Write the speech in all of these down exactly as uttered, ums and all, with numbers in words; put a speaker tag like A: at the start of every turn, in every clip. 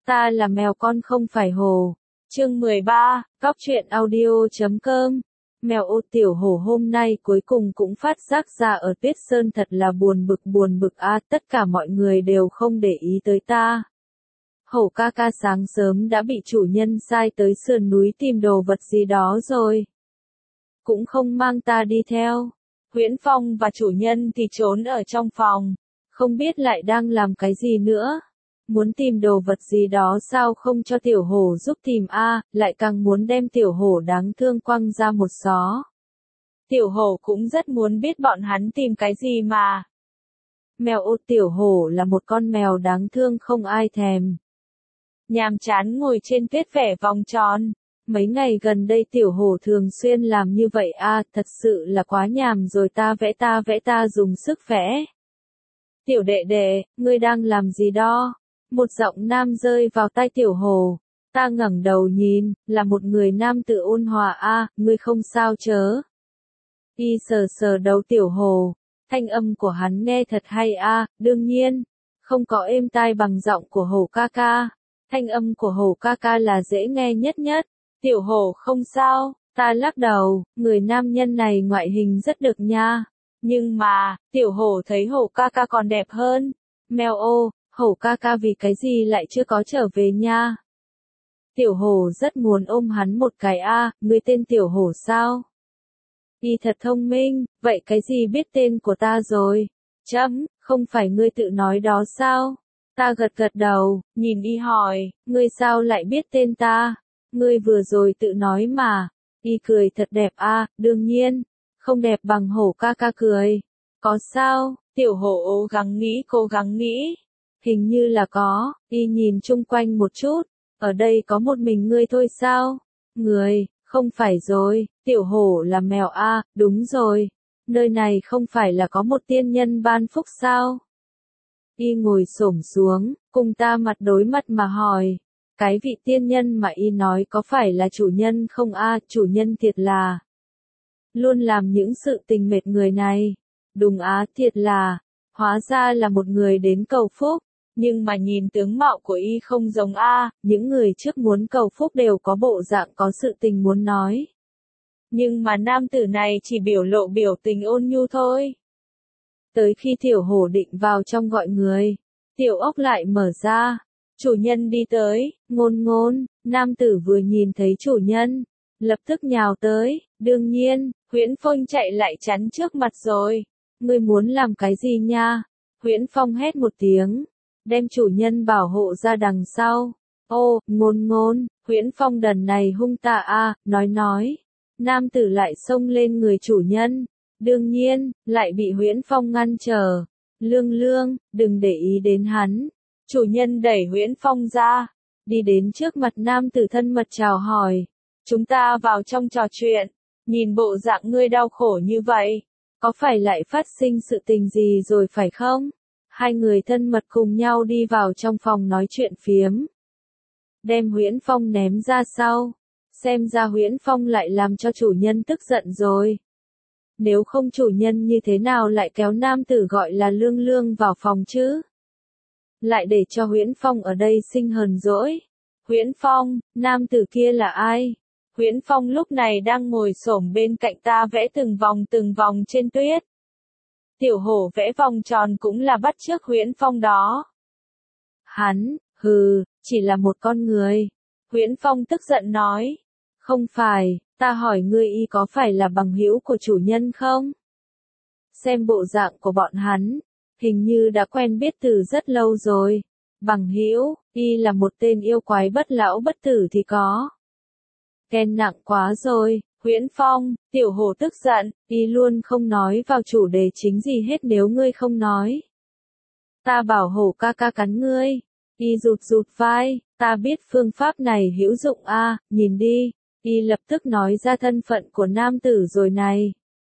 A: Ta là mèo con không phải hổ. Chương mười ba, Cóc truyện audio chấm com. Mèo ô tiểu hổ hôm nay cuối cùng cũng phát giác ra ở Tuyết Sơn thật là buồn bực buồn bực a, à, tất cả mọi người đều không để ý tới ta. Hổ ca ca sáng sớm đã bị chủ nhân sai tới sườn núi tìm đồ vật gì đó rồi. Cũng không mang ta đi theo. Huyễn Phong và chủ nhân thì trốn ở trong phòng, không biết lại đang làm cái gì nữa. Muốn tìm đồ vật gì đó sao không cho tiểu hổ giúp tìm a, à, lại càng muốn đem tiểu hổ đáng thương quăng ra một xó. Tiểu hổ cũng rất muốn biết bọn hắn tìm cái gì mà. Mèo ô tiểu hổ là một con mèo đáng thương không ai thèm. Nhàm chán ngồi trên tuyết vẽ vòng tròn. Mấy ngày gần đây tiểu hổ thường xuyên làm như vậy a, à, thật sự là quá nhàm rồi, ta vẽ ta vẽ ta dùng sức vẽ. Tiểu đệ đệ, ngươi đang làm gì đó? Một giọng nam rơi vào tai tiểu hổ. Ta ngẩng đầu nhìn, là một người nam tự ôn hòa a, à, ngươi không sao chớ? Y sờ sờ đầu tiểu hổ, thanh âm của hắn nghe thật hay a, à, đương nhiên, không có êm tai bằng giọng của hổ ca ca. Thanh âm của hổ ca ca là dễ nghe nhất nhất. Tiểu hổ không sao, ta lắc đầu, người nam nhân này ngoại hình rất được nha. Nhưng mà, tiểu hổ thấy hổ ca ca còn đẹp hơn. Mèo ô, hổ ca ca vì cái gì lại chưa có trở về nha? Tiểu hổ rất muốn ôm hắn một cái a, à, ngươi tên tiểu hổ sao? Y thật thông minh, vậy cái gì biết tên của ta rồi? Chấm, không phải ngươi tự nói đó sao? Ta gật gật đầu, nhìn y hỏi, ngươi sao lại biết tên ta? Ngươi vừa rồi tự nói mà. Y cười thật đẹp a, à, đương nhiên, không đẹp bằng hổ ca ca cười. Có sao? Tiểu hổ cố gắng nghĩ cố gắng nghĩ. Hình như là có. Y nhìn chung quanh một chút. Ở đây có một mình ngươi thôi sao? Người, không phải rồi. Tiểu hổ là mèo a, à, đúng rồi. Nơi này không phải là có một tiên nhân ban phúc sao? Y ngồi xổm xuống, cùng ta mặt đối mặt mà hỏi. Cái vị tiên nhân mà y nói có phải là chủ nhân không a, à, chủ nhân thiệt là luôn làm những sự tình mệt người này. Đúng á, thiệt là, hóa ra là một người đến cầu phúc, nhưng mà nhìn tướng mạo của y không giống a, à, những người trước muốn cầu phúc đều có bộ dạng có sự tình muốn nói. Nhưng mà nam tử này chỉ biểu lộ biểu tình ôn nhu thôi. Tới khi tiểu hổ định vào trong gọi người, tiểu ốc lại mở ra. Chủ nhân đi tới, ngôn ngôn, nam tử vừa nhìn thấy chủ nhân, lập tức nhào tới, đương nhiên, Huyễn Phong chạy lại chắn trước mặt rồi. Ngươi muốn làm cái gì nha? Huyễn Phong hét một tiếng, đem chủ nhân bảo hộ ra đằng sau. Ô, ngôn ngôn, Huyễn Phong đần này hung tà a, nói nói. Nam tử lại xông lên người chủ nhân, đương nhiên, lại bị Huyễn Phong ngăn trở. Lương lương, đừng để ý đến hắn. Chủ nhân đẩy Huyễn Phong ra, đi đến trước mặt nam tử thân mật chào hỏi. Chúng ta vào trong trò chuyện, nhìn bộ dạng ngươi đau khổ như vậy, có phải lại phát sinh sự tình gì rồi phải không? Hai người thân mật cùng nhau đi vào trong phòng nói chuyện phiếm. Đem Huyễn Phong ném ra sau, xem ra Huyễn Phong lại làm cho chủ nhân tức giận rồi. Nếu không chủ nhân như thế nào lại kéo nam tử gọi là lương lương vào phòng chứ? Lại để cho Huyễn Phong ở đây sinh hờn dỗi. Huyễn Phong, nam tử kia là ai? Huyễn Phong lúc này đang ngồi xổm bên cạnh ta vẽ từng vòng từng vòng trên tuyết. Tiểu hổ vẽ vòng tròn cũng là bắt chước Huyễn Phong đó. Hắn, hừ, chỉ là một con người. Huyễn Phong tức giận nói. Không phải, ta hỏi ngươi y có phải là bằng hữu của chủ nhân không? Xem bộ dạng của bọn hắn, hình như đã quen biết từ rất lâu rồi. Bằng hữu, y là một tên yêu quái bất lão bất tử thì có. Ghen nặng quá rồi, Huyễn Phong, tiểu hổ tức giận, y luôn không nói vào chủ đề chính gì hết nếu ngươi không nói. Ta bảo hổ ca ca cắn ngươi, y rụt rụt vai, ta biết phương pháp này hữu dụng a, à, nhìn đi, y lập tức nói ra thân phận của nam tử rồi này.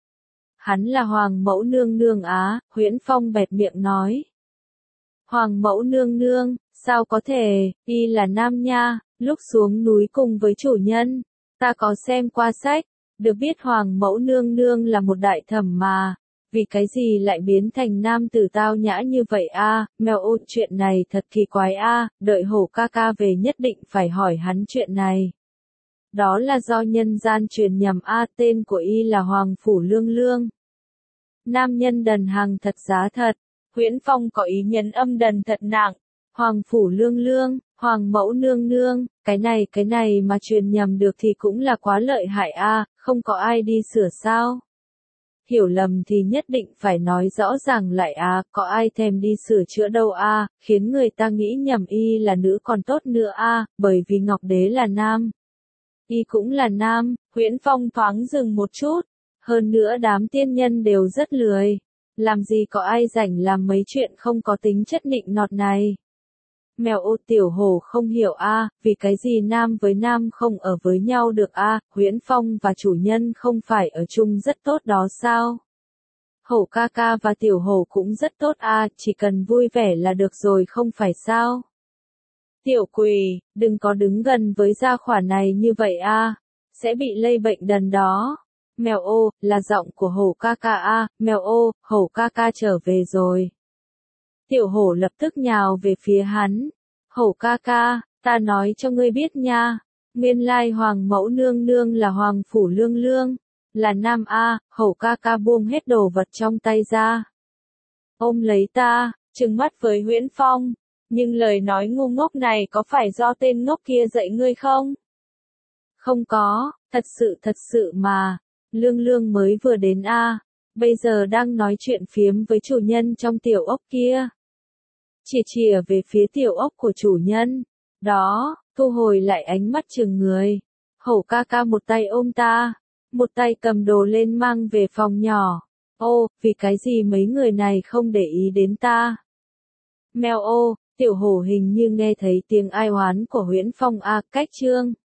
A: Hắn là Hoàng Mẫu Nương Nương á, Huyễn Phong bẹt miệng nói. Hoàng Mẫu Nương Nương, sao có thể, y là nam nha, lúc xuống núi cùng với chủ nhân, ta có xem qua sách, được biết Hoàng Mẫu Nương Nương là một đại thẩm mà, Vì cái gì lại biến thành nam tử tao nhã như vậy a? Mèo ô, chuyện này thật kỳ quái a, đợi hổ ca ca về nhất định phải hỏi hắn chuyện này. Đó là do nhân gian truyền nhầm a, tên của y là Hoàng Phủ Lương Lương. Nam nhân đần hàng thật giá thật. Huyễn Phong có ý nhấn âm đần thật nặng. Hoàng Phủ Lương Lương, Hoàng Mẫu Nương Nương, cái này cái này mà truyền nhầm được thì cũng là quá lợi hại a, không có ai đi sửa sao? Hiểu lầm thì nhất định phải nói rõ ràng lại à, có ai thèm đi sửa chữa đâu a, khiến người ta nghĩ nhầm y là nữ còn tốt nữa a, bởi vì Ngọc Đế là nam. Y cũng là nam. Huyễn Phong thoáng dừng một chút. Hơn nữa đám tiên nhân đều rất lười. Làm gì có ai rảnh làm mấy chuyện không có tính chất nịnh nọt này. Mèo ô, tiểu hổ không hiểu a, vì cái gì nam với nam không ở với nhau được a, Huyễn Phong và chủ nhân không phải ở chung rất tốt đó sao? Hổ ca ca và tiểu hổ cũng rất tốt a, chỉ cần vui vẻ là được rồi không phải sao? Tiểu quỷ, đừng có đứng gần với gia hỏa này như vậy a, sẽ bị lây bệnh đần đó. Mèo ô, là giọng của hổ ca ca a, mèo ô, hổ ca ca trở về rồi. Tiểu hổ lập tức nhào về phía hắn. Hổ ca ca, ta nói cho ngươi biết nha. Nguyên lai Hoàng Mẫu Nương Nương là Hoàng Phủ Lương Lương. Là nam a, hổ ca ca buông hết đồ vật trong tay ra. Ôm lấy ta, trừng mắt với Huyễn Phong. Nhưng lời nói ngu ngốc này có phải do tên ngốc kia dạy ngươi không? Không có, thật sự thật sự mà. Lương Lương mới vừa đến a, bây giờ đang nói chuyện phiếm với chủ nhân trong tiểu ốc kia. Chỉ chìa về phía tiểu ốc của chủ nhân. Đó, thu hồi lại ánh mắt chừng người. Hổ ca ca một tay ôm ta, một tay cầm đồ lên mang về phòng nhỏ. Ô, vì cái gì mấy người này không để ý đến ta? Mèo ô, tiểu hổ hình như nghe thấy tiếng ai oán của Huyễn Phong a, cách chương.